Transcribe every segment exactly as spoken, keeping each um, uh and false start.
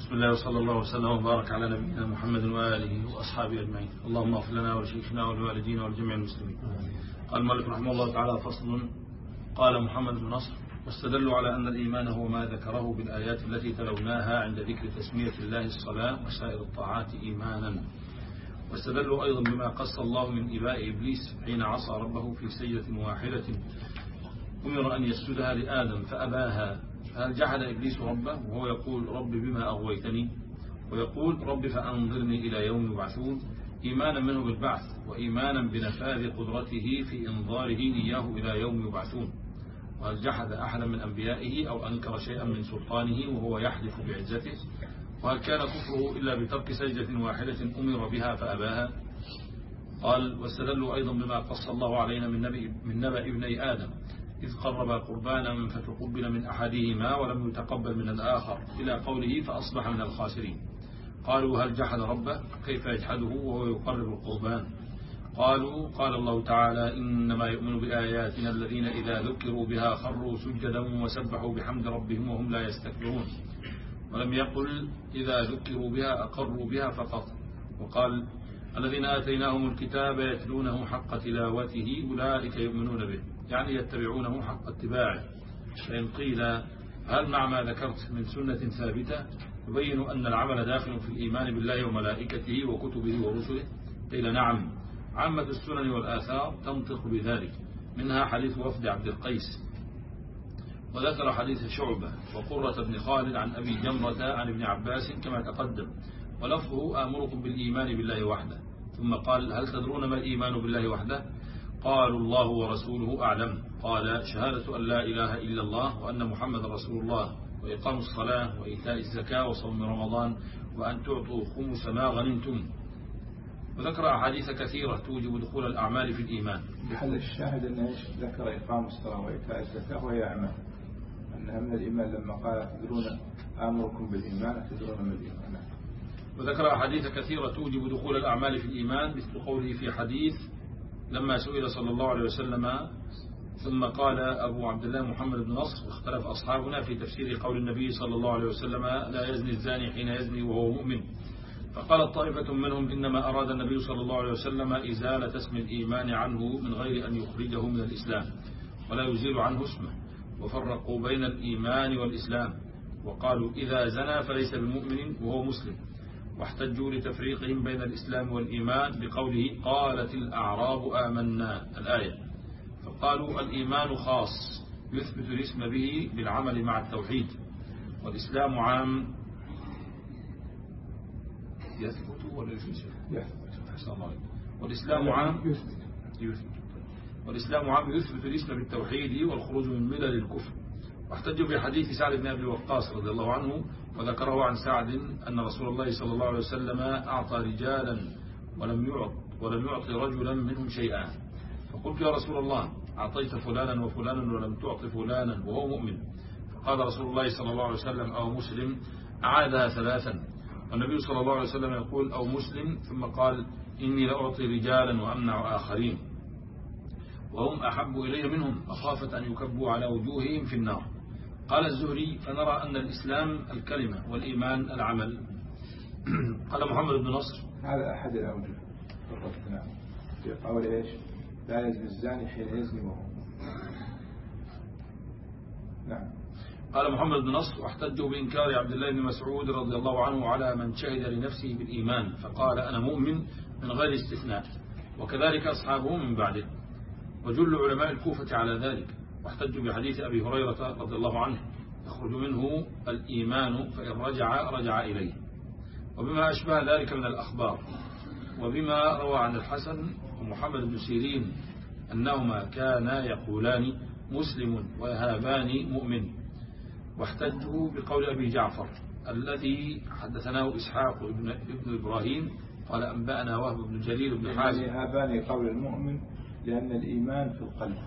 بسم الله وصلى الله وسلم وبارك على نبينا محمد وآله وأصحابه أجمعين. اللهم اغفر لنا ولشيخنا ولوالدينا ولجميع المسلمين. قال المؤلف رحمه الله تعالى: فصل. قال محمد بن نصر: واستدلوا على أن الإيمان هو ما ذكره بالآيات التي تلوناها عند ذكر تسمية الله الصلاة وسائر الطاعات إيمانا. واستدلوا أيضا بما قص الله من إباء إبليس حين عصى ربه في سجدة واحدة أمر أن يسجدها لآدم فأباها، فهل جحد إبليس ربه وهو يقول: رب بما أغويتني، ويقول: رب فأنظرني إلى يوم يبعثون، إيمانا منه بالبعث وإيمانا بنفاذ قدرته في إنظاره إياه إلى يوم يبعثون؟ وهل جحد أحدا من أنبيائه أو أنكر شيئا من سلطانه وهو يحلف بعزته؟ وهل كان كفره إلا بترك سجدة واحدة أمر بها فأباها؟ قال: واستدلوا أيضا بما قص الله علينا من نبأ من نبأ ابني آدم إذ قربا قربانا فتقبل من أحدهما ولم يتقبل من الآخر إلى قوله فأصبح من الخاسرين. قالوا: هل جحد ربه؟ كيف يجحده وهو يقرب القربان؟ قالوا: قال الله تعالى: إنما يؤمن بآياتنا الذين إذا ذكروا بها خروا سجدا وسبحوا بحمد ربهم وهم لا يستكبرون. ولم يقل إذا ذكروا بها أقروا بها فقط. وقال: الذين آتيناهم الكتاب يتلونه حق تلاوته أولئك يؤمنون به، يعني يتبعونه حق اتباعه. فإن قيل: هل مع ما ذكرت من سنة ثابتة يبين أن العمل داخل في الإيمان بالله وملائكته وكتبه ورسله؟ قيل: نعم، عامة السنن والآثار تنطق بذلك، منها حديث وفد عبد القيس، وذكر حديث شعبة وقرة بن خالد عن أبي جمرة عن ابن عباس كما تقدم، ولفظه: آمركم بالإيمان بالله وحده. ثم قال: هل تدرون ما الإيمان بالله وحده؟ قالوا: الله ورسوله أعلم. قال: شهادة أن لا إله إلا الله وأن محمد رسول الله، وإقام الصلاة وإيتاء الزكاة وصوم رمضان وأن تعطوا خمس ما غنمتم. وذكر أحاديث كثيرة توجب دخول الأعمال في الإيمان. بحل الشاهد أنه ذكر إقام الصلاة وإيتاء الزكاة وهي أعمال، أنها من الإيمان لما قال: تدرون آمركم بالإيمان تدرون من الإيمان. وذكر أحاديث كثيرة توجب دخول الأعمال في الإيمان، مثل قوله في حديث لما سئل صلى الله عليه وسلم: ثم قال أبو عبد الله محمد بن نصر: اختلف أصحابنا في تفسير قول النبي صلى الله عليه وسلم: لا يزني الزاني حين يزني وهو مؤمن. فقالت طائفة منهم: إنما أراد النبي صلى الله عليه وسلم إزالة اسم الإيمان عنه من غير أن يخرجه من الإسلام ولا يزيل عنه اسمه. وفرقوا بين الإيمان والإسلام، وقالوا: إذا زنى فليس بمؤمن وهو مسلم. واحتجوا لتفريقهم بين الإسلام والإيمان بقوله: قالت الأعراب آمنا، الآية. فقالوا: الإيمان خاص يثبت الاسم به بالعمل مع التوحيد، والإسلام عام يثبت ولا يثبت؟ والإسلام عام يثبت والإسلام عام يثبت الاسم بالتوحيد والخروج من ملل الكفر. واحتجوا بحديث سعد بن أبي وقاص رضي الله عنه، وذكره عن سعد أن رسول الله صلى الله عليه وسلم أعطى رجالا ولم يعط ولم يعطي رجلا منهم شيئا. فقلت: يا رسول الله، أعطيت فلانا وفلانا ولم تعط فلانا وهو مؤمن. فقال رسول الله صلى الله عليه وسلم: أو مسلم. أعادها ثلاثا، والنبي صلى الله عليه وسلم يقول: أو مسلم. ثم قال: إني لأعطي رجالا وأمنع آخرين وهم أحب إلي منهم، مخافة أن يكبوا على وجوههم في النار. قال الزهري: فنرى أن الإسلام الكلمة والإيمان العمل. قال محمد بن نصر: هذا أحد الأوجه في قول إيش؟ لا يزني الزاني حين يزني وهو. نعم. قال محمد بن نصر: واحتجوا بإنكار عبد الله بن مسعود رضي الله عنه على من شهد لنفسه بالإيمان فقال: أنا مؤمن من غير استثناء، وكذلك أصحابه من بعده، وجل علماء الكوفة على ذلك. واحتجوا بحديث أبي هريرة رضي الله عنه: يخرج منه الإيمان فإن رجع رجع إليه، وبما أشبه ذلك من الأخبار، وبما روى عن الحسن ومحمد بن سيرين أنهما كانا يقولان: مسلم ويهابان مؤمن. واحتجوا بقول أبي جعفر الذي حدثناه إسحاق ابن, ابن إبراهيم قال: أنبأنا وهب بن جرير بن حازم. يهابان قول المؤمن لأن الإيمان في القلب،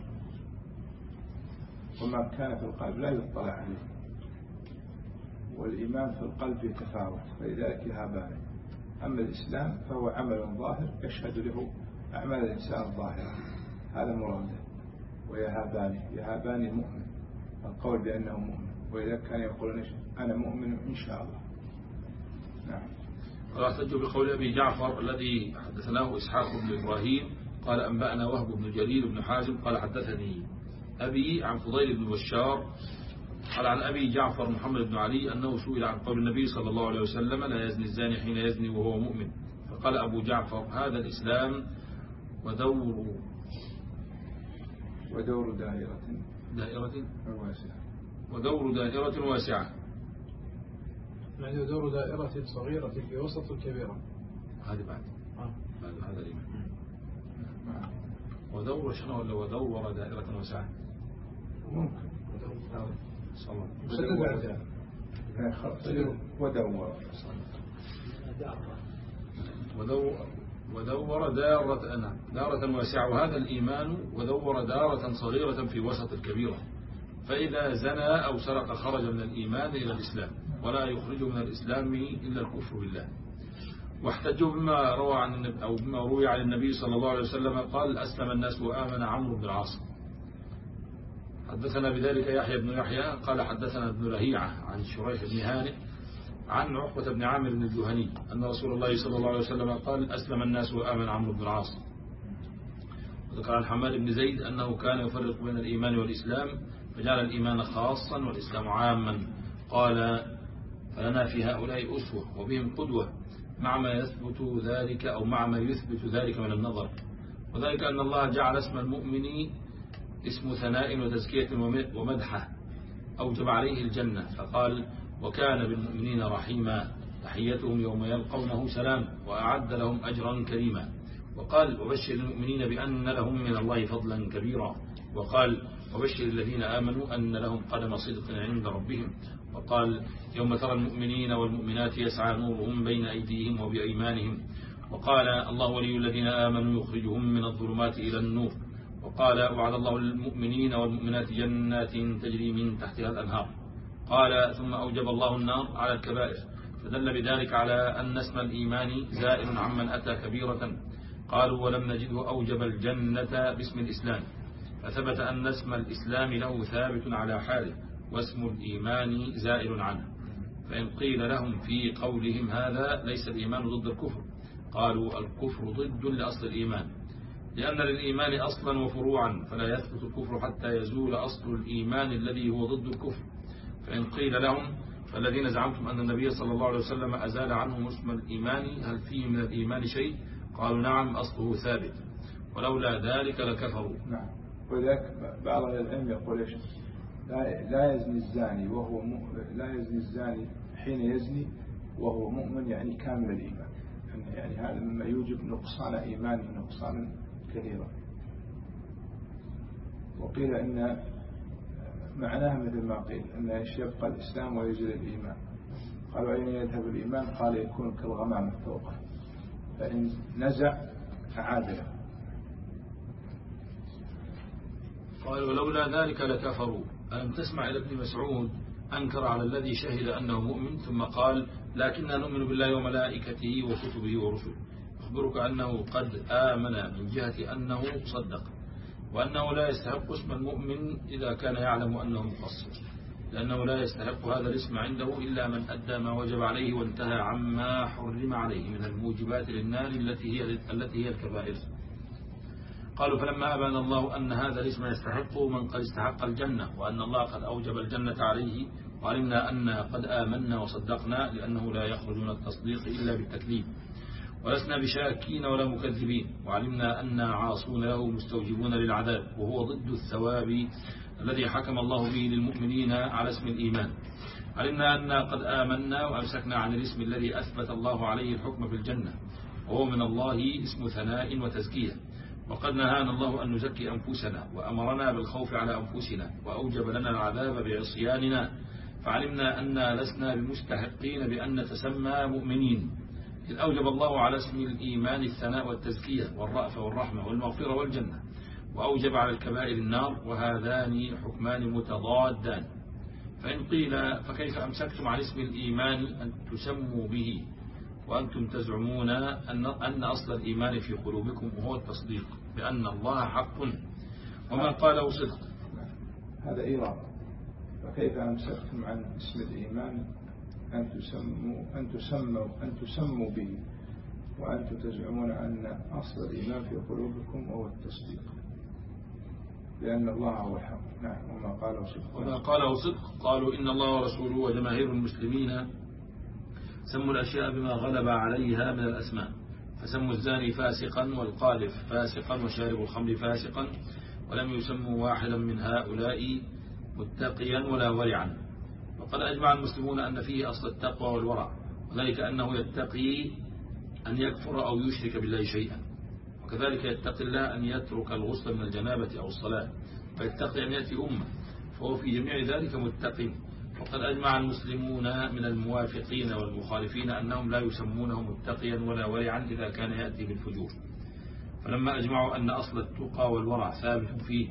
وما كان في القلب لا يطلع عليه، والإيمان في القلب يتفاوت، فلذلك يهابان. أما الإسلام فهو عمل ظاهر يشهد له أعمال الإنسان الظاهرة، هذا مراده. ويهابان يهابان المؤمن القول بأنه مؤمن، وإذا كان يقول: أنا مؤمن إن شاء الله. نعم. واحتج بقول أبي جعفر الذي حدثناه إسحاق بن إبراهيم قال أنبأنا وهب بن جرير بن حازم قال حدثني أبي عن فضيل بن بشار قال عن أبي جعفر محمد بن علي أنه سئل عن قول النبي صلى الله عليه وسلم لا يزني الزاني حين يزني وهو مؤمن، فقال أبو جعفر هذا الإسلام ودور ودور دائرة دائرة واسعة ودور دائرة واسعة، يعني دور دائرة صغيرة في وسط الكبيرة. هذه بعد آه. هذا هذا الإيمان. ودور شنو ولا ودور دائرة واسعة؟ ممكن صلى ودور ودور ودور دارة دارة واسعة، وهذا الإيمان ودور دارة صغيرة في وسط الكبيرة، فإذا زنى أو سرق خرج من الإيمان إلى الإسلام، ولا يخرج من الإسلام إلا الكفر بالله. واحتجوا بما روى عن أو بما روي عن النبي صلى الله عليه وسلم قال أسلم الناس وآمن عمرو بن العاص. حدثنا بذلك يحيى بن يحيى قال حدثنا ابن لهيعة عن شريح بن هانئ عن عقبة بن عامر بن الجهني أن رسول الله صلى الله عليه وسلم قال أسلم الناس وآمن عمرو بن العاص. وذكر عن حماد بن زيد أنه كان يفرق بين الإيمان والإسلام فجعل الإيمان خاصا والإسلام عاما، قال فلنا في هؤلاء أسوة وبهم قدوة مع ما يثبت ذلك أو مع ما يثبت ذلك من النظر، وذلك أن الله جعل اسم المؤمن اسم ثناء وتزكية ومدحة أوجب عليه الجنة، فقال وكان بالمؤمنين رحيما تحيتهم يوم يلقونه سلام وأعد لهم أجرا كريما، وقال وبشر المؤمنين بأن لهم من الله فضلا كبيرا، وقال وبشر الذين آمنوا أن لهم قدم صدق عند ربهم، وقال يوم ترى المؤمنين والمؤمنات يسعى نورهم بين أيديهم وبأيمانهم، وقال الله ولي الذين آمنوا يخرجهم من الظلمات إلى النور، وقال وعد الله المؤمنين والمؤمنات جنات تجري من تحتها الأنهار، قال ثم أوجب الله النار على الكبائر، فدل بذلك على أن اسم الإيمان زائل عمن أتى كبيرة، قالوا ولم نجده أوجب الجنة باسم الإسلام، فثبت أن اسم الإسلام له ثابت على حاله واسم الإيمان زائل عنه. فإن قيل لهم في قولهم هذا ليس الإيمان ضد الكفر، قالوا الكفر ضد لأصل الإيمان، لأن للإيمان أصلا وفروعا فلا يثبت الكفر حتى يزول أصل الإيمان الذي هو ضد الكفر. فإن قيل لهم فالذين زعمتم أن النبي صلى الله عليه وسلم أزال عنهم اسم الإيمان هل فيه من الإيمان شيء؟ قالوا نعم أصله ثابت ولولا ذلك لكفروا. نعم. ولذلك بعض العلم يقول إيش لا يزني الزاني وهو لا يزني الزاني حين يزني وهو مؤمن، يعني كامل الإيمان، يعني هذا مما يوجب نقصان إيمان ونقصان كثيرا. وقيل إن معناها مثل ما قيل أن يبقى الإسلام ويزيل الإيمان، قالوا أين يذهب الإيمان؟ قال يكون كالغمام فوقه، فإن نزع أعاد له. قال ولولا ذلك لكفروا. ألم تسمع إلى ابن مسعود أنكر على الذي شهد أنه مؤمن ثم قال لكننا نؤمن بالله وملائكته وكتبه ورسله، أخبرك أنه قد آمن من جهة أنه صدق، وأنه لا يستحق اسم المؤمن إذا كان يعلم أنه مقصر، لأنه لا يستحق هذا الاسم عنده إلا من أدى ما وجب عليه وانتهى عما حرم عليه من الموجبات للنار التي هي التي هي الكبائر. قالوا فلما أبان الله أن هذا الاسم يستحق من قد استحق الجنة وأن الله قد أوجب الجنة عليه، وعلمنا أن قد آمنا وصدقنا لأنه لا يخرج من التصديق إلا بالتكذيب، ولسنا بشاكين ولا مكذبين، وعلمنا أن عاصون له مستوجبون للعذاب، وهو ضد الثواب الذي حكم الله به للمؤمنين على اسم الإيمان. علمنا أن قد آمنا وأمسكنا عن الاسم الذي أثبت الله عليه الحكم في الجنة، وهو من الله اسم ثناء وتزكية، وقد نهانا الله أن نزكي أنفسنا وأمرنا بالخوف على أنفسنا وأوجب لنا العذاب بعصياننا، فعلمنا أن لسنا بمستحقين بأن نتسمى مؤمنين، إذ أوجب الله على اسم الإيمان الثناء والتزكية والرأفة والرحمة والمغفرة والجنة، وأوجب على الكبائر النار، وهذان حكمان متضادان. فإن قيل فكيف أمسكتم عن اسم الإيمان أن تسموا به وأنتم تزعمون أن, أن أصل الإيمان في قلوبكم وهو التصديق بأن الله حق وما قاله صدق؟ هذا إيراد. فكيف أمسكتم عن اسم الإيمان أن تسموا أن تسموا أن تسموا به وأنتم تزعمون أن أصل الإيمان في قلوبكم هو التصديق لأن الله هو الحق. نعم. وما قاله صدق وما قاله صدق قالوا إن الله ورسوله وجماهير المسلمين سموا الأشياء بما غلب عليها من الأسماء، فسموا الزاني فاسقا والقاذف فاسقا وشارب الخمر فاسقا، ولم يسموا واحدا من هؤلاء متقيا ولا ورعا. وقد أجمع المسلمون أن فيه أصل التقوى والورع، وذلك أنه يتقي أن يكفر أو يشرك بالله شيئا، وكذلك يتقي الله أن يترك الغسل من الجنابة أو الصلاة، فيتقي أن يأتي أمة، فهو في جميع ذلك متقي. وقد أجمع المسلمون من الموافقين والمخالفين أنهم لا يسمونه متقيا ولا ورعا إذا كان يأتي بالفجور، فلما أجمعوا أن أصل التقى والورع ثابت فيه،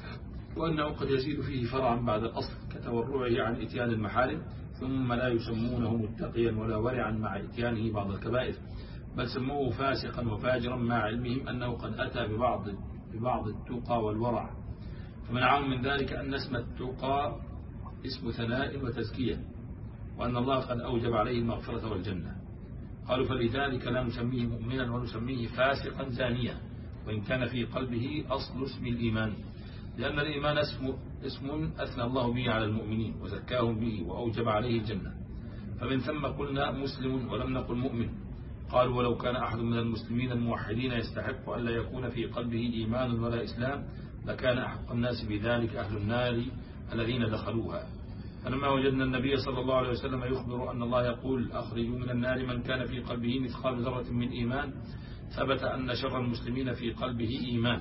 وأنه قد يزيد فيه فرعا بعد الأصل كتورعه عن إتيان المحارم، ثم لا يسمونه متقيا ولا ورعا مع إتيانه بعض الكبائر، بل سموه فاسقا وفاجرا مع علمهم أنه قد أتى ببعض, ببعض التقى والورع، فمنعهم من ذلك أن اسم التقى اسم ثناء وتزكية، وأن الله قد أوجب عليه المغفرة والجنة. قالوا فلذلك لا نسميه مؤمنا ونسميه فاسقا زانيا، وإن كان في قلبه أصل اسم الإيمان، لأن الإيمان اسم, اسم أثنى الله به على المؤمنين وزكاهم به وأوجب عليه الجنة، فمن ثم قلنا مسلم ولم نقل مؤمن. قالوا ولو كان أحد من المسلمين الموحدين يستحق أن لا يكون في قلبه إيمان ولا إسلام لكان أحق الناس بذلك أهل النار الذين دخلوها. فلما وجدنا النبي صلى الله عليه وسلم يخبر أن الله يقول أخرجوا من النار من كان في قلبه مثقال ذرة من إيمان، ثبت أن شر المسلمين في قلبه إيمان.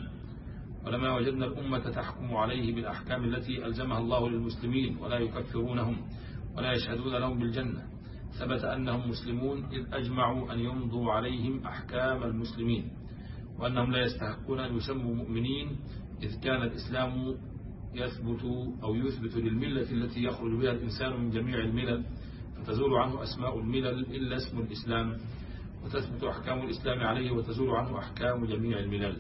ولما وجدنا الأمة تحكم عليه بالأحكام التي ألزمها الله للمسلمين ولا يكفرونهم ولا يشهدون لهم بالجنة، ثبت أنهم مسلمون إذ أجمعوا أن يمضوا عليهم أحكام المسلمين، وأنهم لا يستحقون أن يسموا مؤمنين إذ كان الإسلام يثبت أو يثبت للملة التي يخرج بها الإنسان من جميع الملل، فتزول عنه أسماء الملل إلا اسم الإسلام، وتثبت أحكام الإسلام عليه وتزول عنه أحكام جميع الملل.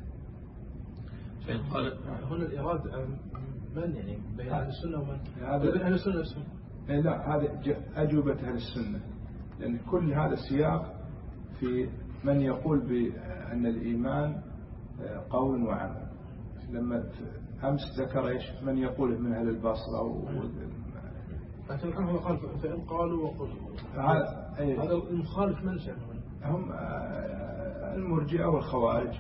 فإن قال هنا الإرادة من يعني بين أهل السنة ومن بين أهل السنة نفسهم؟ لا، هذا أجوبة أهل السنة، لأن كل هذا السياق في من يقول بأن الإيمان قول وعمل. لما أمس ذكر إيش من يقول من أهل البصرة و... لكن قال فإن قالوا وقلوا هذا المخالف من شأنه هم المرجئة والخوارج.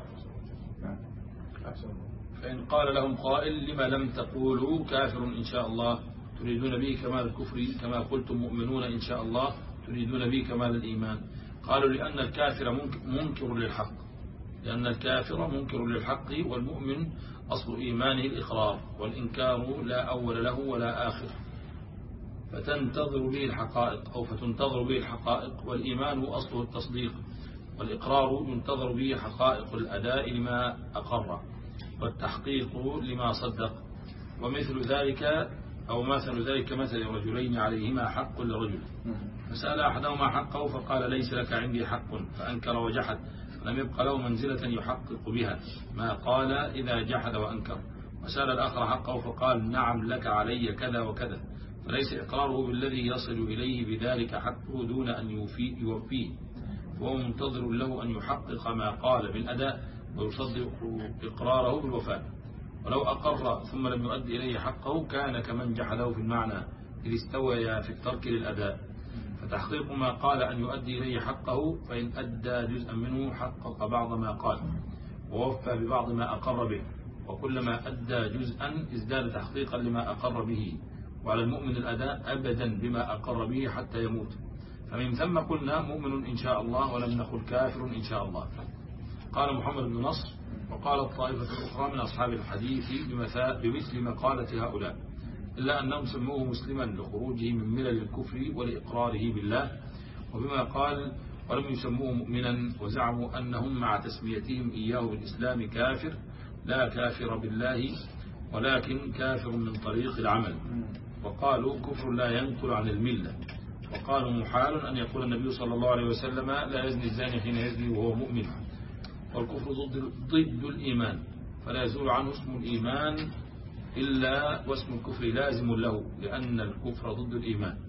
فإن قال لهم قائل لما لم تقولوا كافر إن شاء الله تريدون به كمال الكفر كما قلتم مؤمنون إن شاء الله تريدون به كمال الإيمان؟ قالوا لأن الكافر منكر للحق، لأن الكافر منكر للحق، والمؤمن أصل إيمانه الإقرار، والإنكار لا أول له ولا آخر، فتنتظر به الحقائق أو فتنتظر به الحقائق، والإيمان أصله التصديق، والإقرار ينتظر به حقائق الأداء لما أقر، والتحقيق لما صدق. ومثل ذلك أو مثل ذلك مثل رجلين عليهما حق لرجل، فسأل أحدهما حقه فقال ليس لك عندي حق، فأنكر وجحد، لم يبق له منزلة يحقق بها ما قال إذا جحد وأنكر. وسأل الآخر حقه فقال نعم لك علي كذا وكذا، فليس إقراره بالذي يصل إليه بذلك حقه دون أن يوفيه، وهو منتظر له أن يحقق ما قال بالأداء ويصدق إقراره بالوفاء. ولو أقر ثم لم يؤدي إليه حقه كان كمن جحده في المعنى إذ استوى في الترك للأداء. فتحقيق ما قال أن يؤدي إليه حقه، فإن أدى جزءا منه حقق بعض ما قال ووفى ببعض ما أقر به، وكلما أدى جزءا ازداد تحقيقا لما أقر به، وعلى المؤمن الأداء أبدا بما أقر به حتى يموت. فمن ثم قلنا مؤمن إن شاء الله ولم نقل كافر إن شاء الله. قال محمد بن نصر وقال الطائفة الأخرى من أصحاب الحديث بمثل مقالة هؤلاء، إلا أنهم سموه مسلما لخروجه من ملل الكفر ولإقراره بالله، وبما قال ولم يسموه مؤمنا، وزعموا أنهم مع تسميتهم إياه بالإسلام كافر، لا كافر بالله ولكن كافر من طريق العمل، وقالوا كفر لا ينقل عن الملة، وقالوا محال أن يقول النبي صلى الله عليه وسلم لا يزني الزاني حين يزني وهو مؤمن، والكفر ضد, ضد الإيمان، فلا يزول عنه اسم الإيمان إلا واسم الكفر لازم له، لأن الكفر ضد الإيمان.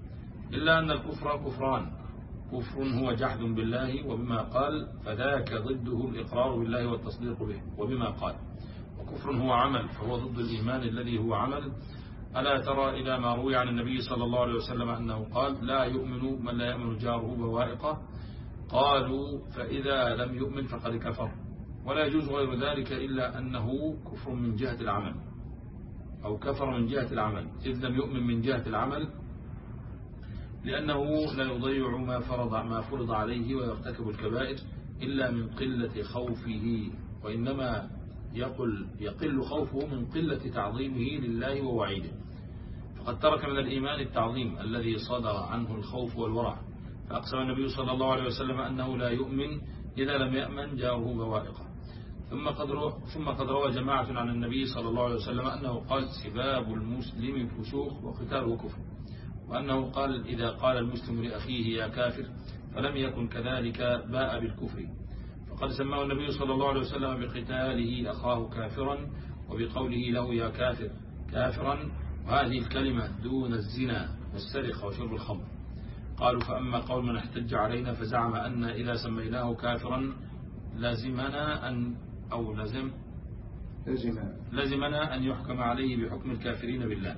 إلا أن الكفر كفران، كفر هو جحد بالله وبما قال، فذاك ضده الإقرار بالله والتصديق به وبما قال، وكفر هو عمل فهو ضد الإيمان الذي هو عمل. ألا ترى إلى ما روي عن النبي صلى الله عليه وسلم أنه قال لا يؤمن من لا يأمن جاره بوائقه، قالوا فإذا لم يؤمن فقد كفر. ولا يجوز غير ذلك إلا أنه كفر من جهة العمل أو كفر من جهة العمل، إذ لم يؤمن من جهة العمل لأنه لا يضيع ما فرض ما فرض عليه ويرتكب الكبائر إلا من قلة خوفه، وإنما يقل يقل خوفه من قلة تعظيمه لله ووعيده. فقد ترك من الإيمان التعظيم الذي صدر عنه الخوف والورع، فأقسم النبي صلى الله عليه وسلم أنه لا يؤمن إذا لم يأمن جاره بوائقه. ثم قد ثم قد روى جماعة عن النبي صلى الله عليه وسلم أنه قال سباب المسلم فسوق وقتاله كفر، وأنه قال إذا قال المسلم لأخيه يا كافر فلم يكن كذلك باء بالكفر. فقد سماه النبي صلى الله عليه وسلم بقتاله أخاه كافرا وبقوله له يا كافر كافرا، وهذه الكلمة دون الزنا والسرقة وشرب الخمر. قالوا فأما قول من احتج علينا فزعم أن إذا سميناه كافرا لازمنا أن أو لازم لازمنا أن يحكم عليه بحكم الكافرين بالله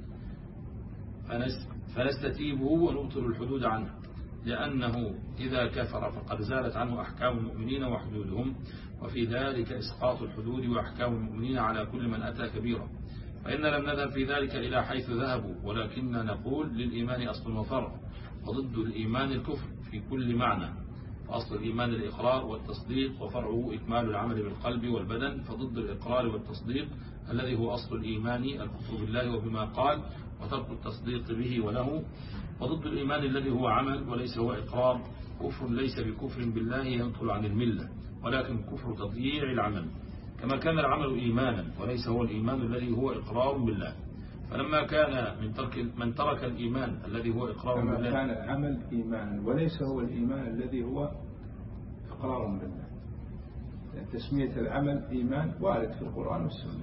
فنستتيبه ونبطل الحدود عنه، لأنه إذا كفر فقد زالت عنه أحكام المؤمنين وحدودهم، وفي ذلك إسقاط الحدود وأحكام المؤمنين على كل من أتى كبيرا. فإن لم نذهب في ذلك إلى حيث ذهبوا، ولكننا نقول للإيمان أصل وفرع، وضد الإيمان الكفر في كل معنى. فأصل الإيمان الإقرار والتصديق، وفرعه إكمال العمل بالقلب والبدن. فضد الإقرار والتصديق الذي هو أصل الإيمان الكفر بالله وبما قال وترك التصديق به وله. وضد الإيمان الذي هو عمل وليس هو إقرار كفر ليس بكفر بالله ينقل عن الملة، ولكن كفر تضييع العمل، كما كان العمل إيمانا وليس هو الإيمان الذي هو إقرار بالله. فلما كان من ترك من ترك الإيمان الذي هو إقرار كما بالله كان العمل إيمانا وليس هو الإيمان الذي هو إقرار بالله. يعني تسمية العمل إيمان وارد في القرآن والسنة.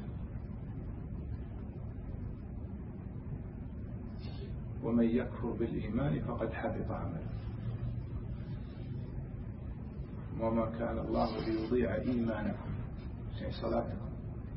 ومن يكفر بالإيمان فقد حبط عمله وما كان الله ليضيع إيمانكم يعني صلاتكم.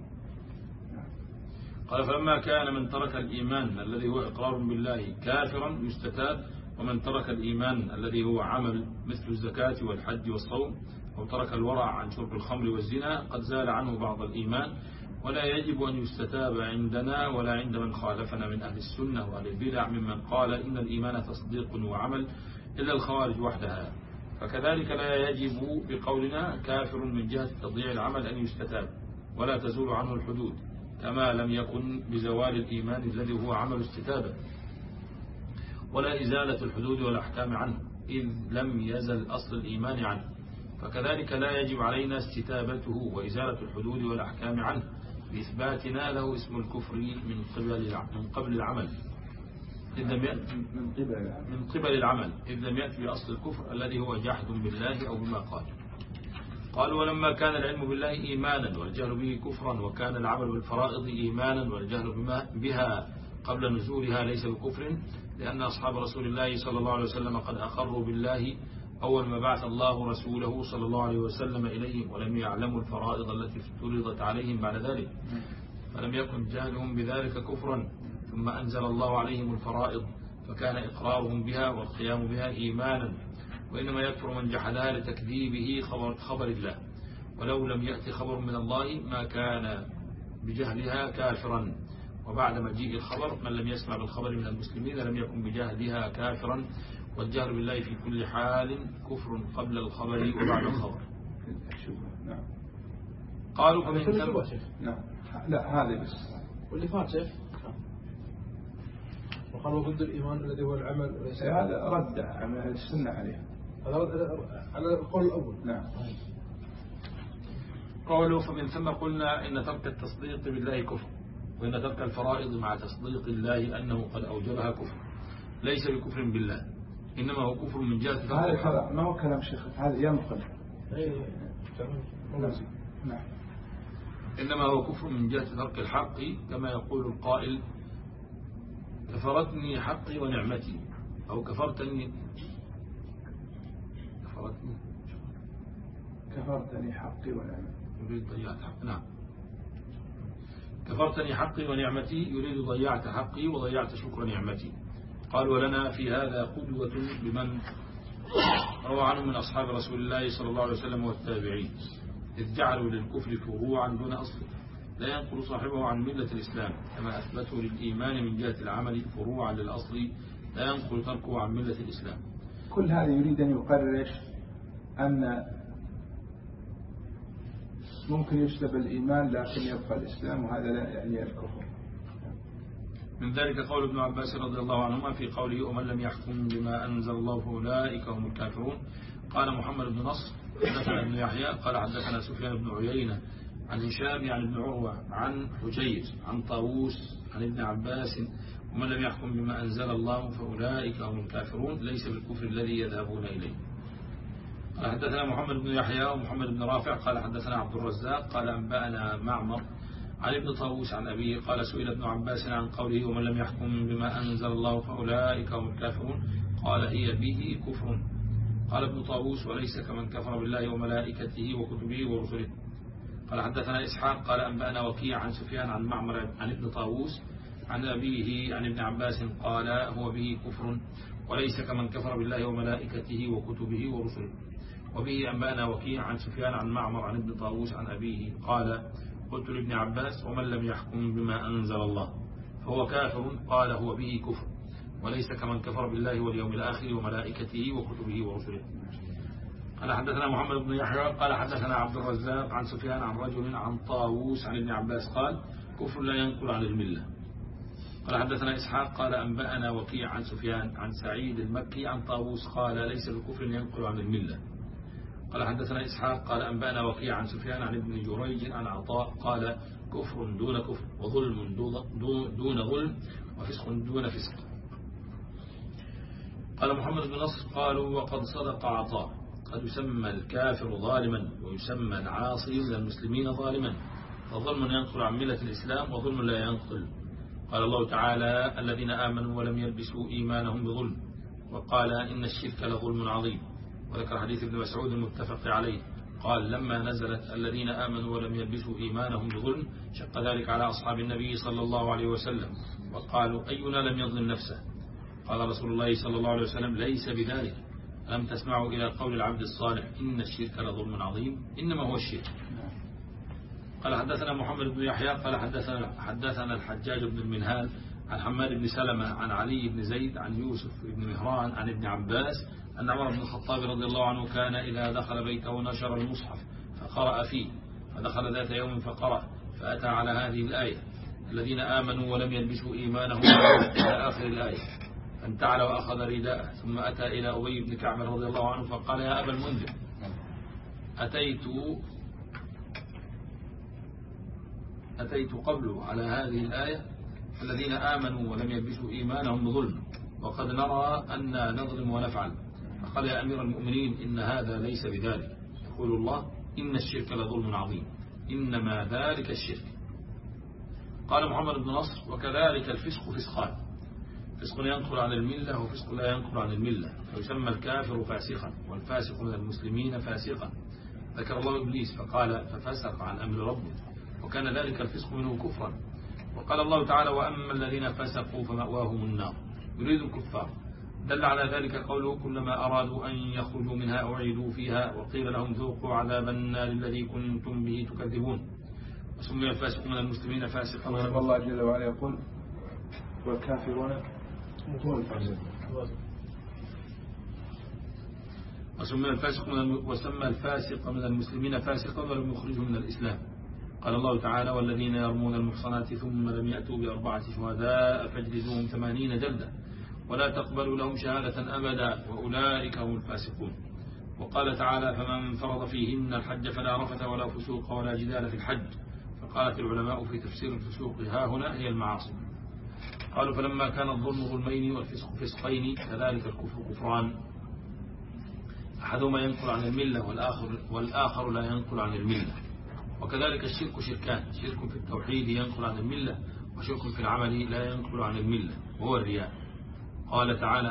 قال فلما كان من ترك الإيمان الذي هو إقرار بالله كافرا يستتاب، ومن ترك الإيمان الذي هو عمل مثل الزكاة والحج والصوم، أو ترك الورع عن شرب الخمر والزنا قد زال عنه بعض الإيمان، ولا يجب أن يستتاب عندنا ولا عند من خالفنا من أهل السنة وأهل البدع ممن قال إن الإيمان تصديق وعمل إلا الخوارج وحدها. فكذلك لا يجب بقولنا كافر من جهة تضييع العمل أن يستتاب ولا تزول عنه الحدود، كما لم يكن بزوال الإيمان الذي هو عمل استتابة ولا إزالة الحدود والأحكام عنه إذ لم يزل أصل الإيمان عنه. فكذلك لا يجب علينا استتابته وإزالة الحدود والأحكام عنه بإثباتنا له اسم الكفر من قبل من قبل العمل إذ لم يأتي من قبل العمل من قبل العمل إذ لم يأتي بأصل الكفر الذي هو جحد بالله أو بما قال. قالوا ولما كان العلم بالله إيمانا والجهل به كفرا، وكان العمل بالفرائض إيمانا والجهل بها قبل نزولها ليس بكفر، لأن أصحاب رسول الله صلى الله عليه وسلم قد أقروا بالله أول ما بعث الله رسوله صلى الله عليه وسلم إليهم، ولم يعلموا الفرائض التي افترضت عليهم بعد ذلك، فلم يكن جهلهم بذلك كفرا. ثم أنزل الله عليهم الفرائض فكان إقرارهم بها والقيام بها إيمانا، وإنما يكفر من جحدها لتكذيبه خبر, خبر الله، ولو لم يأتي خبر من الله ما كان بجهلها كافرا. وبعد مجيء الخبر من لم يسمع بالخبر من المسلمين لم يكن بجهلها كافرا، والجهل بالله في كل حال كفر قبل الخبر وبعد الخبر. نعم. قالوا فمن ثم نعم لا هذا بس واللي فات شيخ وقالوا ضد الإيمان الذي هو العمل وليس هذا رد عن السنة عليه، هذا رد على القول الأول. نعم. قالوا فمن ثم قلنا إن ترك التصديق بالله كفر، وإن ترك الفرائض مع تصديق الله أنه قد أوجبها كفر ليس بكفر بالله، إنما هو كفر من جهة هذا ما هو كلام شيخ، هذا ينقل. نعم. إنما هو كفر من جهة ترك الحق، كما يقول القائل كفرتني حقي ونعمتي، أو كفرتني كفرتني كفرتني حقي ونعمتي يريد ضيعت حقي. نعم كفرتني حقي ونعمتي يريد ضيعت حقي وضيعت شكر نعمتي. قال ولنا في هذا قدوة بمن روى عنه من أصحاب رسول الله صلى الله عليه وسلم والتابعين، إذ جعلوا للكفر فروعا دون أصل لا ينقل صاحبه عن ملة الإسلام، كما أثبته للإيمان من جهة العمل فروعا للأصل لا ينقل تركه عن ملة الإسلام. كل هذا يريد أن يقرر أن ممكن يسلب الإيمان لكن يبقى الإسلام، وهذا لا يعني الكفر. من ذلك قول ابن عباس رضي الله عنهما في قوله ومن لم يحكم بما أنزل الله فأولئك هم الكافرون. قال محمد بن نصر حدثنا ابن يحيى قال حدثنا سفيان بن عيينة عن هشام عن ابن عروة عن حجير عن طاووس عن ابن عباس ومن لم يحكم بما أنزل الله فأولئك هم الكافرون ليس بالكفر الذي يذهبون إليه. قال حدثنا محمد بن يحيى ومحمد بن رافع قال حدثنا عبد الرزاق قال أنبأنا معمر عن ابن طاووس عن أبيه قال سئل ابن عباس عن قوله ومن لم يحكم بما أنزل الله فأولئك هم الكافرون قال هي به كفر. قال ابن طاووس وليس كمن كفر بالله وملائكته وكتبه ورسله. قال حدثنا إسحاق قال أنبأنا وكيع عن سفيان عن معمر عن ابن طاووس عن أبيه عن ابن عباس قال هو به كفر وليس كمن كفر بالله وملائكته وكتبه ورسله. وبه أنبأنا وكيع عن سفيان عن معمر عن ابن طاووس عن أبيه قال قلت لابن عباس ومن لم يحكم بما أنزل الله فهو كافر قال هو به كفر وليس كمن كفر بالله واليوم الآخر وملائكته وكتبه ورسله. قال حدثنا محمد بن يحيى قال حدثنا عبد الرزاق عن سفيان عن رجل عن طاووس عن ابن عباس قال كفر لا ينقل عن الملة. قال حدثنا إسحاق قال أنبأنا وكيع عن سفيان عن سعيد المكي عن طاووس قال ليس بكفر ينقل عن الملة. قال حدثنا إسحاق قال أنبأنا وكيع عن سفيان عن ابن جريج عن عطاء قال كفر دون كفر وظلم دون ظلم وفسق دون فسق. قال محمد بن نصر قالوا وقد صدق عطاء قد يسمى الكافر ظالما ويسمى العاصي من المسلمين ظالما فظلم ينقل عن ملة الإسلام وظلم لا ينقل. قال الله تعالى الذين آمنوا ولم يلبسوا إيمانهم بظلم وقال إن الشرك لظلم عظيم. وذكر حديث ابن مسعود المتفق عليه قال لما نزلت الذين آمنوا ولم يلبسوا إيمانهم بظلم شق ذلك على أصحاب النبي صلى الله عليه وسلم وقالوا أينا لم يظلم نفسه. قال رسول الله صلى الله عليه وسلم ليس بذلك ألم تسمعوا إلى قول العبد الصالح إن الشرك لظلم عظيم إنما هو الشرك. قال حدثنا محمد بن يحيى قال حدثنا, حدثنا الحجاج بن المنهال عن حماد بن سلمة عن علي بن زيد عن يوسف بن مهران عن ابن عباس أن عمر بن الخطاب رضي الله عنه كان إذا دخل بيته نشر المصحف فقرأ فيه فدخل ذات يوم فقرأ فأتى على هذه الآية الذين آمنوا ولم يلبسوا إيمانهم إلى آخر الآية فانتعل وأخذ رداءه ثم أتى إلى أبي بن كعب رضي الله عنه فقال يا أبا المنذر أتيت أتيت قبله على هذه الآية الذين آمنوا ولم يلبسوا إيمانهم بظلم وقد نرى أن نظلم ونفعل. فقال يا أمير المؤمنين إن هذا ليس بذلك يقول الله إن الشرك لظلم عظيم إنما ذلك الشرك. قال محمد بن نصر وكذلك الفسق فسقان فسق ينقل عن الملة وفسق لا ينقل عن الملة فيسمى الكافر فاسقا والفاسق من المسلمين فاسقا. ذكر الله إبليس فقال ففسق عن أمر ربه وكان ذلك الفسق منه كفرا. وقال الله تعالى وأما الذين فسقوا فمأواهم النار يريد الكفار. دل على ذلك قوله كلما أرادوا أن يخرجوا منها أعيدوا فيها وقيل لهم ذوقوا عذاب النار الذي كنتم به تكذبون. وسمي الفاسق من المسلمين فاسقا. والله جل وعلا يقول والكافرون وسمي الفاسق من وسمى الفاسق من المسلمين فاسقا ولم يخرجه من الإسلام. قال الله تعالى والذين يرمون المحصنات ثم لم يأتوا بأربعة شهداء فاجلدوهم ثمانين جلدة ولا تقبلوا لهم شهادة أبدا وأولئك هم الفاسقون. وقال تعالى فمن فرض فيهن الحج فلا رفث ولا فسوق ولا جدال في الحج. فقالت العلماء في تفسير الفسوق ها هنا هي المعاصي. قالوا فلما كان الظلم ظلمين والفسق فسقين كذلك الكفر كفران أحدهما ينقل عن الملة والآخر, والآخر لا ينقل عن الملة. وكذلك الشرك شركان شرك في التوحيد ينقل عن الملة وشرك في العمل لا ينقل عن الملة وهو الرياء. قال تعالى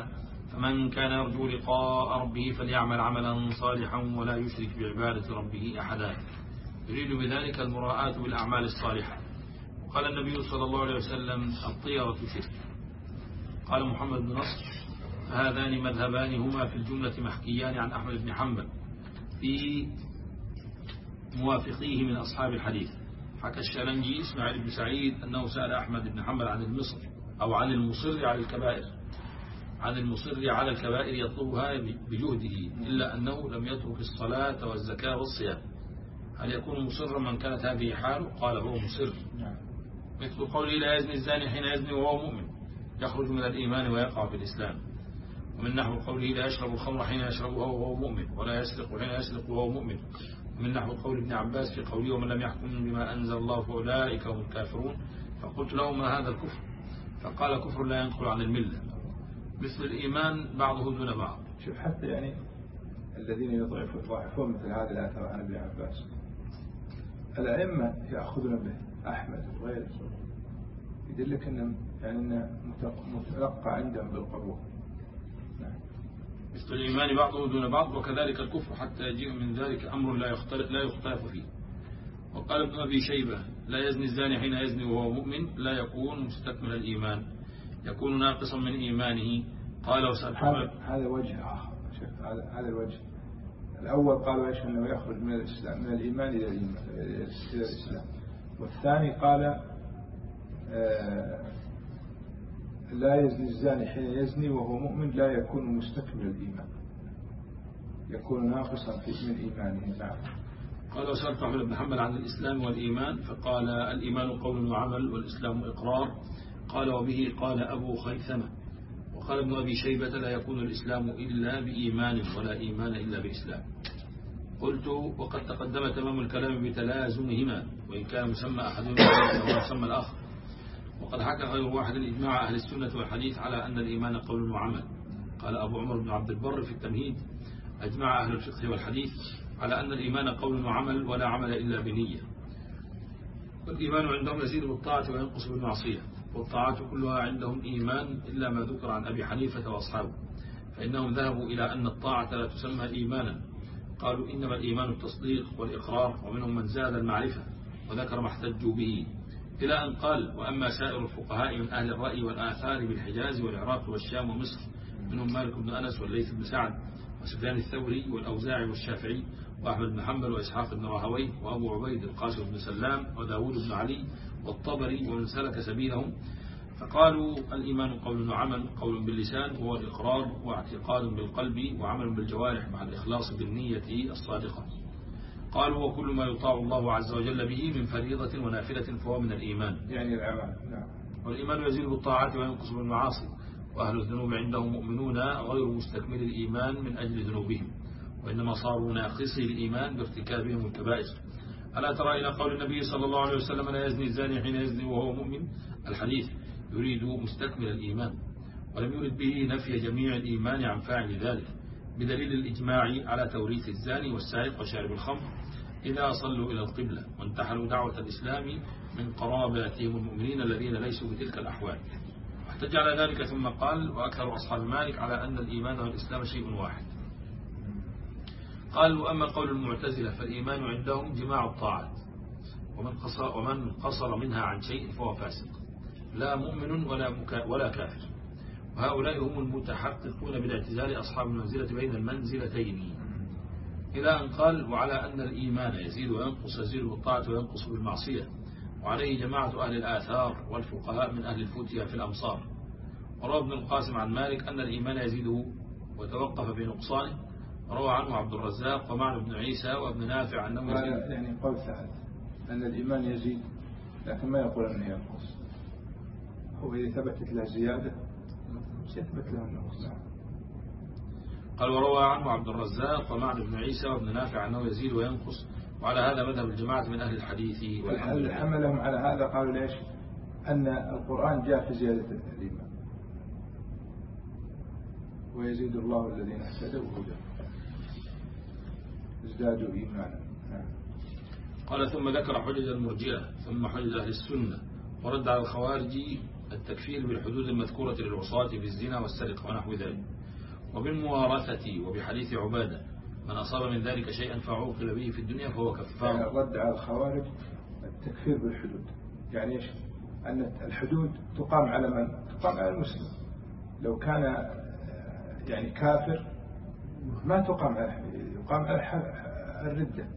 فمن كان يرجو لقاء ربه فليعمل عملا صالحا ولا يشرك بعبادة ربه أحدا. يريد بذلك المراءة بالأعمال الصالحة. وقال النبي صلى الله عليه وسلم الطيرة شرك. قال محمد بن نصر هذان مذهبان هما في الجملة محكيان عن أحمد بن حنبل في موافقيه من أصحاب الحديث. حكى الشالنجي إسماعيل بن سعيد أنه سأل أحمد بن حنبل عن المصر أو عن المصر على الكبائر عن المصر على الكبائر يطلبها بجهده إلا أنه لم يترك الصلاة والزكاة والصيام. هل يكون مصرا من كانت هذه حاله؟ قال هو مصر. مثل قوله لا يزني الزاني حين يزني وهو مؤمن يخرج من الإيمان ويقع في الإسلام. ومن نحو قوله لا يشرب الخمر حين يشربها وهو مؤمن ولا يسرق حين يسرق وهو مؤمن. ومن نحو قول ابن عباس في قوله ومن لم يحكم بما أنزل الله فأولئك هم الكافرون. فقلت له ما هذا الكفر؟ فقال كفر لا ينقل عن الملة مثل الإيمان بعضه دون بعض. شوف حتى يعني الذين يضعفون مثل هذه الآثار عن ابن عباس الأئمة يأخذون به أحمد وغيره يدلك أنه يعني أنه متلقى عندهم بالقبول. مثل الإيمان بعضه دون بعض وكذلك الكفر حتى يجيء من ذلك أمر لا يختلف لا يختلف فيه. وقال ابن أبي شيبة لا يزني الزاني حين يزني وهو مؤمن لا يكون مستكمل الإيمان يكون ناقصا من إيمانه. قال وسأل هذا وجه آخر. هذا الوجه الأول قالوا إيش أنه يخرج من الإسلام من الإيمان إلى الإسلام. والثاني قال آه لا يزني الزاني حين يزني وهو مؤمن لا يكون مستكمل الإيمان يكون ناقصا من إيمانه. نعم. قال وسألت أحمد بن حنبل عن الإسلام والإيمان فقال الإيمان قول وعمل والإسلام إقرار. قال وبه قال أبو خيثمة. وقال ابن أبي شيبة لا يكون الإسلام إلا بإيمان ولا إيمان إلا بإسلام. قلت وقد تقدم تمام الكلام بتلازمهما وإن كان مسمى أحدهما أو مسمى الآخر. وقد حكى غير واحد إجماع أهل السنة والحديث على أن الإيمان قول وعمل. قال أبو عمر بن عبد البر في التمهيد أجمع أهل الفقه والحديث على أن الإيمان قول وعمل ولا عمل إلا بنية. والإيمان عندهم يزيد بالطاعة وينقص بالمعصية والطاعات كلها عندهم إيمان إلا ما ذكر عن أبي حنيفة وأصحابه فإنهم ذهبوا إلى أن الطاعة لا تسمى إيمانا. قالوا إنما الإيمان التصديق والإقرار ومنهم من زاد المعرفة وذكر ما احتجوا به إلى أن قال وأما سائر الفقهاء من أهل الرأي والآثار بالحجاز والعراق والشام ومصر منهم مالك بن أنس والليث بن سعد وسفيان الثوري والأوزاعي والشافعي وأحمد بن حنبل وإسحاق بن راهويه وأبو عبيد القاسم بن سلام وداود بن علي والطبري ومن سلك سبيلهم فقالوا الإيمان قول وعمل قول باللسان هو الإقرار واعتقاد بالقلب وعمل بالجوارح مع الإخلاص بالنية الصادقة. قالوا وكل ما يطاع الله عز وجل به من فريضة ونافلة فهو من الإيمان يعني الأعمال. نعم. والإيمان يزيد بالطاعات وينقص بالمعاصي وأهل الذنوب عندهم مؤمنون غير مستكمل الإيمان من أجل ذنوبهم وإنما صاروا ناقصي الإيمان بارتكابهم الكبائر. ألا ترى إلى قول النبي صلى الله عليه وسلم لا يزني الزاني حين يزني وهو مؤمن. الحديث يريد مستكمل الإيمان ولم يرد به نفي جميع الإيمان عن فاعل ذلك بدليل الإجماع على توريث الزاني والسارق وشارب الخمر إذا صلوا إلى القبلة وانتحلوا دعوة الإسلام من قراباتهم المؤمنين الذين ليسوا بتلك الأحوال. واحتج على ذلك ثم قال وأكثر أصحاب مالك على أن الإيمان والإسلام شيء واحد. قال وأما قول المعتزلة فالإيمان عندهم جماع الطاعات ومن قصر, ومن قصر منها عن شيء فهو فاسق لا مؤمن ولا, مكا ولا كافر. وهؤلاء هم المتحققون بالاعتزال أصحاب المنزلة بين المنزلتين إلى أن قال وعلى أن الإيمان يزيد وينقص يزيد بالطاعة وينقص بالمعصية وعليه جماعة أهل الآثار والفقهاء من أهل الفتية في الأمصار. وروى ابن القاسم عن مالك أن الإيمان يزيده وتوقف في نقصانه. روى عنه عبد الرزاق ومعنى ابن عيسى وابن نافع أنه يزيد يعني قول ثالث أن الإيمان يزيد لكن ما يقول أنه ينقص. هو إذا ثبتت له زيادة سيثبت له النقص. قال وروى عنه عبد الرزاق ومعنى ابن عيسى وابن نافع أنه يزيد وينقص. وعلى هذا مذهب الجماعة من أهل الحديث. والحمد حملهم على هذا قالوا ليش أن القرآن جاء في زيادة الإيمان ويزيد الله الذين اهتدوا هدى ازدادوا إيمانا. قال ثم ذكر حجج المرجئة ثم حجج أهل السنة ورد على الخوارج التكفير بالحدود المذكورة للعصاة في الزنا والسرقة ونحو ذلك. وبالموارثة وبحديث عبادة من أصاب من ذلك شيئا فعوقب به في الدنيا فهو كفار. يعني الرد على الخوارج التكفير بالحدود. يعني إيش؟ أن الحدود تقام على من؟ تقام على المسلم. لو كان يعني كافر ما تقام على يقام على الردة،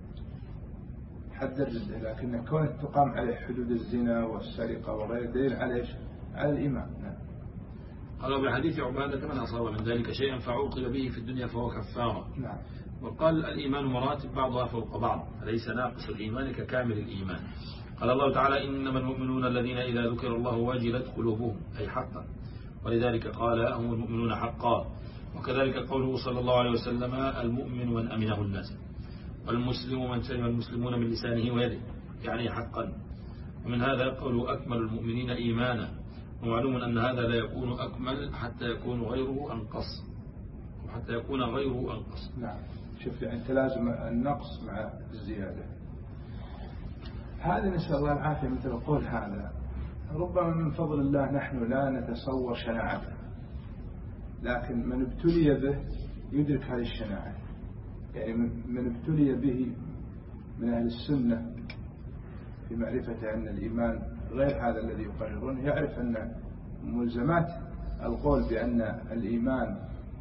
حد الردة، لكن كونت تقام عليه حدود الزنا والسرقة وغير دليل على إيش؟ على الإيمان. نعم. قالوا بحديث عبادة من أصاب من ذلك شيئا فعوقب به في الدنيا فهو كفارة. نعم. وقال الإيمان مراتب بعضها فوق بعض فليس ناقص الإيمان ككامل الإيمان. قال الله تعالى إنما المؤمنون الذين إذا ذكر الله وجلت قلوبهم أي حقا، ولذلك قال هم المؤمنون حقا. وكذلك قوله صلى الله عليه وسلم المؤمن من أمنه الناس، والمسلم من سلم المسلمون من لسانه ويده، يعني حقا. ومن هذا قول أكمل المؤمنين إيمانا، ومعلوم أن هذا لا يكون أكمل حتى يكون غيره أنقص، وحتى يكون غيره أنقص. نعم. شوف يعني تلازم النقص مع الزيادة. هذا نسأل الله العافية. مثل القول هذا ربما من فضل الله نحن لا نتصور شناعته، لكن من ابتلي به يدرك هذه الشناعة. يعني من ابتلي به من أهل السنة في معرفة أن الإيمان غير هذا الذي يقررونه، يعرف أن ملزمات القول بأن الإيمان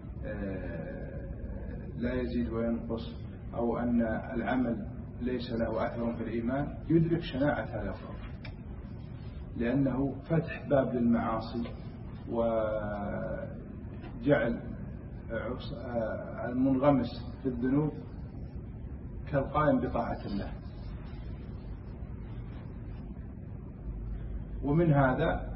لا يزيد وينقص أو أن العمل ليس له أثر في الإيمان، يدرك شناعة هذا القول، لأنه فتح باب للمعاصي وجعل المنغمس في الذنوب كالقائم بطاعة الله. ومن هذا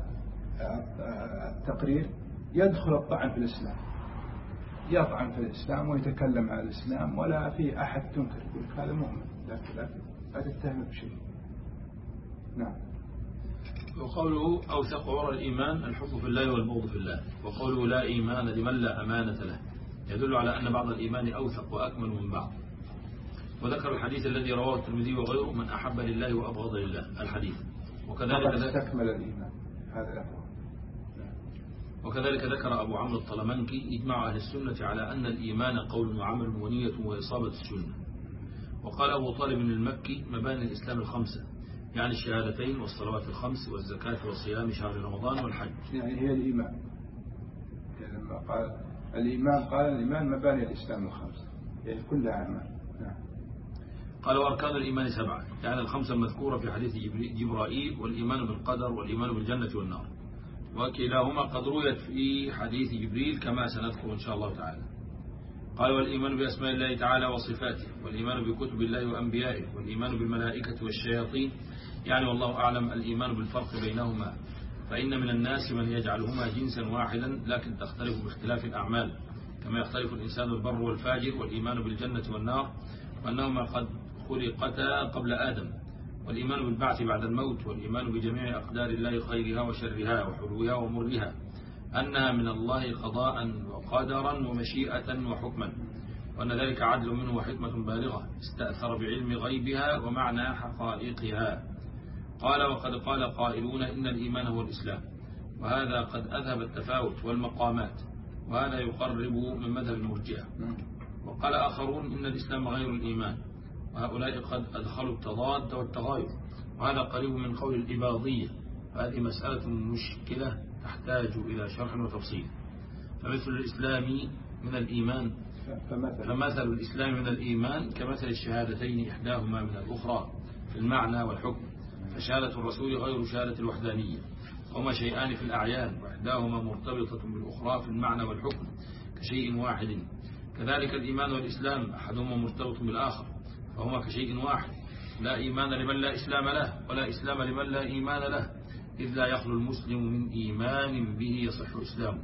التقرير يدخل الطعن في الإسلام، يطعن في الإسلام ويتكلم عن الإسلام ولا في أحد تنكر، يقول هذا مؤمن، لكن لا تتهم بشيء. نعم. وقوله أوثق عرى الإيمان الحب في الله والبغض في الله. وقوله لا إيمان لمن لا أمانة له يدل على أن بعض الإيمان أوثق وأكمل من بعض. وذكر الحديث الذي رواه الترمذي وغيره من أحب لله وأبغض لله الحديث. وكذلك استكمل الإيمان هذا الأفضل. وكذلك ذكر أبو عمرو الطلمنكي إجماع أهل السنة على أن الإيمان قول وعمل ونية وإصابة السنة. وقال أبو طالب المكي مباني الإسلام الخمسة، يعني الشهادتين والصلوات الخمس والزكاة والصيام شهر رمضان والحج. يعني هي الإيمان. يعني لما قال الإيمان قال الإيمان مباني الإسلام الخمسة، يعني كلها أعمال. نعم. قال وأركان الإيمان سبعة، يعني الخمسة المذكورة في حديث جبرائيل، والإيمان بالقدر والإيمان بالجنة والنار، وكلاهما قد رويت في حديث جبريل كما سنذكر إن شاء الله تعالى. قال والإيمان بأسماء الله تعالى وصفاته، والإيمان بكتب الله وأنبيائه، والإيمان بالملائكة والشياطين، يعني والله أعلم الإيمان بالفرق بينهما، فإن من الناس من يجعلهما جنسا واحدا لكن تختلف باختلاف الأعمال، كما يختلف الإنسان البر والفاجر. والإيمان بالجنة والنار وأنهما قد خلقتا قبل آدم، والإيمان بالبعث بعد الموت، والإيمان بجميع أقدار الله خيرها وشرها وحلوها ومرها، أنها من الله قضاء وقدرا ومشيئة وحكما، وأن ذلك عدل منه وحكمة بالغة استأثر بعلم غيبها ومعنى حقائقها. قال وقد قال قائلون إن الإيمان هو الإسلام، وهذا قد أذهب التفاوت والمقامات، وهذا يقرب من مذهب المرجئة. وقال آخرون إن الإسلام غير الإيمان، وهؤلاء قد أدخلوا التضاد والتغاير، وهذا قريب من قول الإباضية. فهذه مسألة مشكلة تحتاج إلى شرح وتفصيل. فمثل الإسلام من الإيمان فمثل الإسلام من الإيمان كمثل الشهادتين إحداهما من الأخرى في المعنى والحكم، فشهادة الرسول غير شهادة الوحدانية، وهما شيئان في الأعيان، وإحداهما مرتبطة بالأخرى في المعنى والحكم كشيء واحد. كذلك الإيمان والإسلام أحدهما مرتبط بالآخر، فهما كشيء واحد. لا إيمان لمن لا إسلام له، ولا إسلام لمن لا إيمان له، إذ لا يخلو المسلم من إيمان به يصح إسلامه،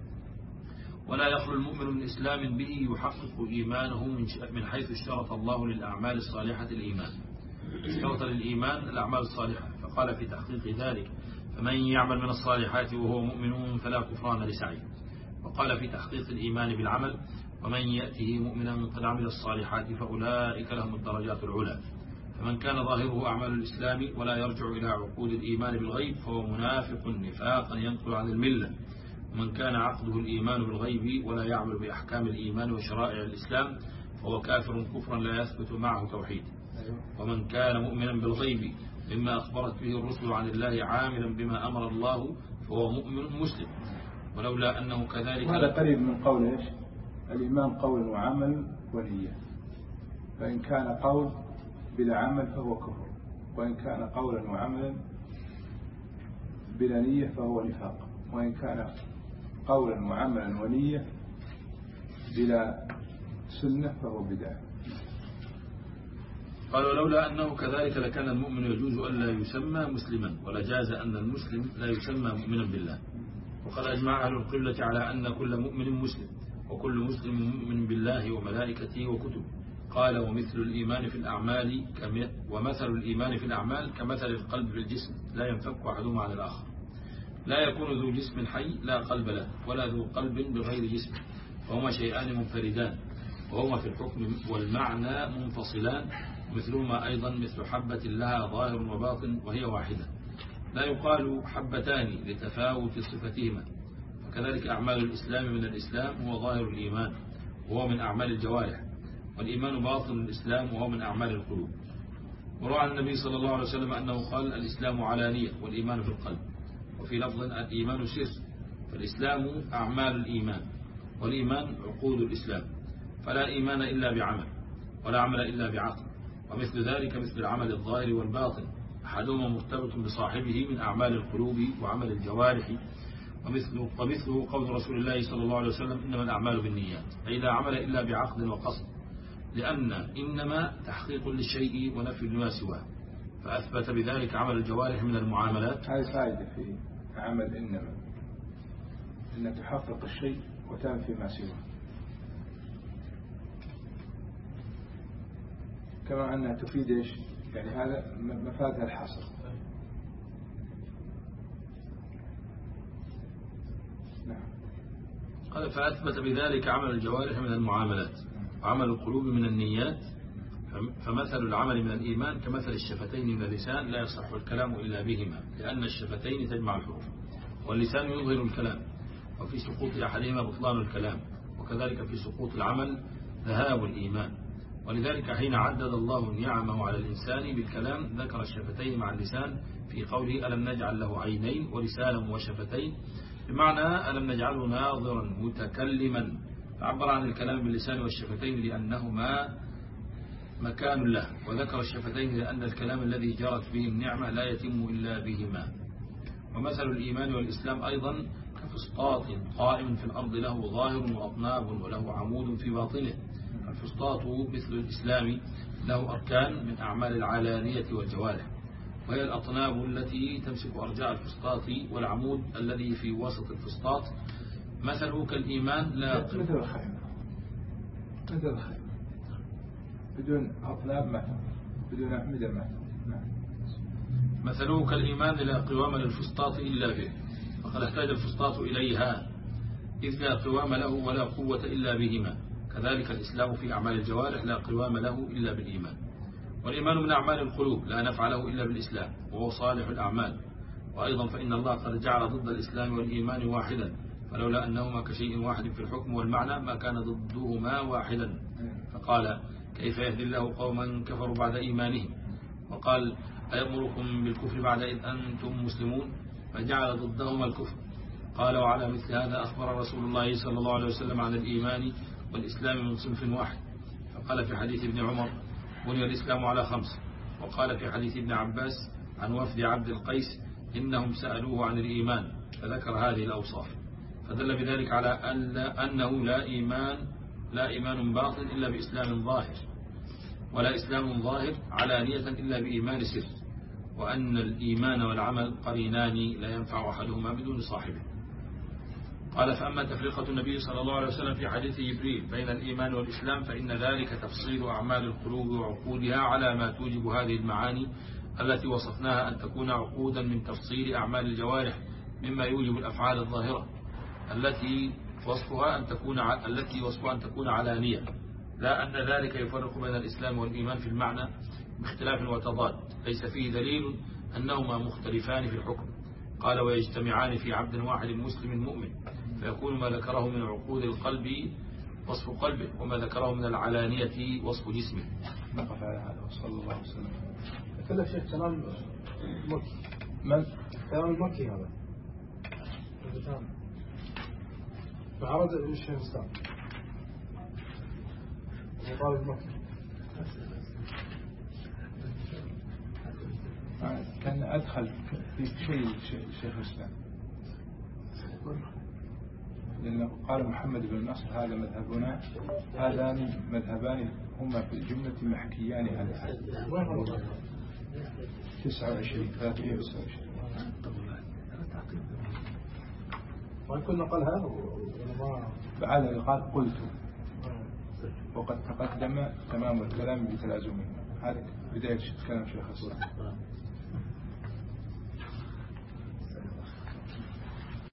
ولا يخلو المؤمن من إسلام به يحقق إيمانه من حيث اشترط الله للأعمال الصالحة الإيمان. اشترط للإيمان الأعمال الصالحة، فقال في تحقيق ذلك فمن يعمل من الصالحات وهو مؤمن فلا كفران لسعيه. وقال في تحقيق الإيمان بالعمل ومن يأته مؤمنا قد عمل الصالحات فأولئك لهم الدرجات العلى. فمن كان ظاهره أعمال الإسلام ولا يرجع إلى عقود الإيمان بالغيب فهو منافق نفاقا ينقل عن الملة، ومن كان عقده الإيمان بالغيب ولا يعمل بأحكام الإيمان وشرائع الإسلام فهو كافر كفرا لا يثبت معه توحيد. ومن كان مؤمنا بالغيب مما أخبرت به الرسل عن الله عاملا بما أمر الله فهو مؤمن مسلم. ولولا أنه كذلك. هذا قريب من قول إيش؟ الإيمان قول وعمل ونية. فإن كان قول بلا عمل فهو كفر، وإن كان قولا وعملا بلا نية فهو نفاق، وإن كان قولا وعملا ونية بلا سنة فهو بدعة. قال ولولا أنه كذلك لكان المؤمن يجوز أن لا يسمى مسلما، ولجاز أن المسلم لا يسمى مؤمنا بالله. وقد أجمع أهل القبلة على أن كل مؤمن مسلم، وكل مسلم مؤمن بالله وملائكته وكتبه. قال ومثل الإيمان في الأعمال ومثل الإيمان في الأعمال كمثل القلب في الجسم لا ينفك أحدهما عن الآخر. لا يكون ذو جسم حي لا قلب له، ولا ذو قلب بغير جسم، فهما شيئان منفردان، وهما في الحكم والمعنى منفصلان، مثلهما أيضا مثل حبة لها ظاهر وباطن وهي واحدة. لا يقال حبتان لتفاوت صفتهما. فكذلك أعمال الإسلام من الإسلام هو ظاهر الإيمان وهو من أعمال الجوارح، والإيمان باطن الإسلام وهو من أعمال القلوب. وروى عن النبي صلى الله عليه وسلم أنه قال الإسلام علانية والإيمان في القلب، وفي لفظ الإيمان سر. فالإسلام أعمال الإيمان، والإيمان عقود الإسلام، فلا إيمان إلا بعمل، ولا عمل إلا بعقل. ومثل ذلك مثل العمل الظاهر والباطن، أحدهما مرتبط بصاحبه من أعمال القلوب وعمل الجوارح. ومثله, ومثله قول رسول الله صلى الله عليه وسلم إنما الأعمال بالنيات، أي لا عمل إلا بعقد وقصد، لأن إنما تحقيق للشيء ونفي لما سواه، فأثبت بذلك عمل الجوارح من المعاملات. هذه فائدة في عمل إنما، إن تحقق الشيء وتنفي ما سواه، كما أنها تفيد إيش؟ يعني هذا مفادها الحصر. نعم. قال فأثبت بذلك عمل الجوارح من المعاملات وعمل القلوب من النيات. فمثل العمل من الإيمان كمثل الشفتين من اللسان لا يصح الكلام إلا بهما، لأن الشفتين تجمع الحروف، واللسان يظهر الكلام، وفي سقوط أحدهما بطلان الكلام، وكذلك في سقوط العمل ذهاب الإيمان. ولذلك حين عدد الله نعمه على الإنسان بالكلام ذكر الشفتين مع اللسان في قوله ألم نجعل له عينين ولسانا وشفتين، بمعنى ألم نجعله ناظرا متكلما، فعبر عن الكلام باللسان والشفتين لأنهما مكان له، وذكر الشفتين لأن الكلام الذي جرت به النعمة لا يتم إلا بهما. ومثل الإيمان والإسلام أيضا كفسطاط قائم في الأرض له ظاهر وأطناب وله عمود في باطنه. الفسطاط مثل الإسلام له أركان من أعمال العلانية والجوارح، وهي الأطناب التي تمسك أرجاء الفسطاط، والعمود الذي في وسط الفسطاط. مثله كالإيمان لا مثل الخيمة، مثل الخيمة بدون أطناب ما، بدون أعمدة ما. مثله كالإيمان لا قوام للفسطاط إلا به، فقد احتاج الفسطاط إليها إذ لا قوام له ولا قوة إلا بهما. كذلك الإسلام في أعمال الجوارح لا قوام له إلا بالإيمان. والإيمان من أعمال القلوب لا نفع له إلا بالإسلام، وهو صالح الأعمال. وأيضا فإن الله قد جعل ضد الإسلام والإيمان واحدا، فلولا أنهما كشيء واحد في الحكم والمعنى ما كان ضدهما واحدا. فقال كيف يهدي الله قوما كفروا بعد إيمانهم، وقال أيأمركم بالكفر بعد إذ أنتم مسلمون، فجعل ضدهما الكفر. قال وعلى مثل هذا أخبر رسول الله صلى الله عليه وسلم عن الإيمان والإسلام من صنف واحد، فقال في حديث ابن عمر بني الإسلام على خمس، وقال في حديث ابن عباس عن وفد عبد القيس إنهم سألوه عن الإيمان فذكر هذه الأوصاف، فدل بذلك على أن أنه لا إيمان لا إيمان باطن إلا بإسلام ظاهر، ولا إسلام ظاهر علانية إلا بإيمان سر، وأن الإيمان والعمل قرينان لا ينفع أحدهما بدون صاحبه. قال فأما تفرقة النبي صلى الله عليه وسلم في حديث جبريل بين الإيمان والإسلام فإن ذلك تفصيل أعمال القلوب وعقودها على ما توجب هذه المعاني التي وصفناها أن تكون عقودا من تفصيل أعمال الجوارح مما يوجب الأفعال الظاهرة التي وصفها أن تكون التي وصفها أن تكون علانية، لا أن ذلك يفرق بين الإسلام والإيمان في المعنى باختلاف وتضاد ليس فيه دليل أنهما مختلفان في الحكم. قال ويجتمعان في عبد واحد مسلم مؤمن، فيكون ما ذكره من عقود القلب وصف قلبه، وما ذكره من العلانية وصف جسمه. نقف على هذا وصلى الله وسلم. كله شيخ كلام مكي. من؟ كلام المكي هذا. فعرض الشيخ الإسلام. وقال المكي. كان أدخل في شيء الشيخ الإسلام، لأنه قال محمد بن نصر هذا مذهبنا، هذان مذهبان هما في الجملة محكيان عن تسعة وعشرين ثلاثمائة وتسعة وعشرين. وين كنا قال هذا؟ بعد قال قلت، وقد تقدم تمام الكلام بتلازمه. هذا بداية كلام شيخ الإسلام.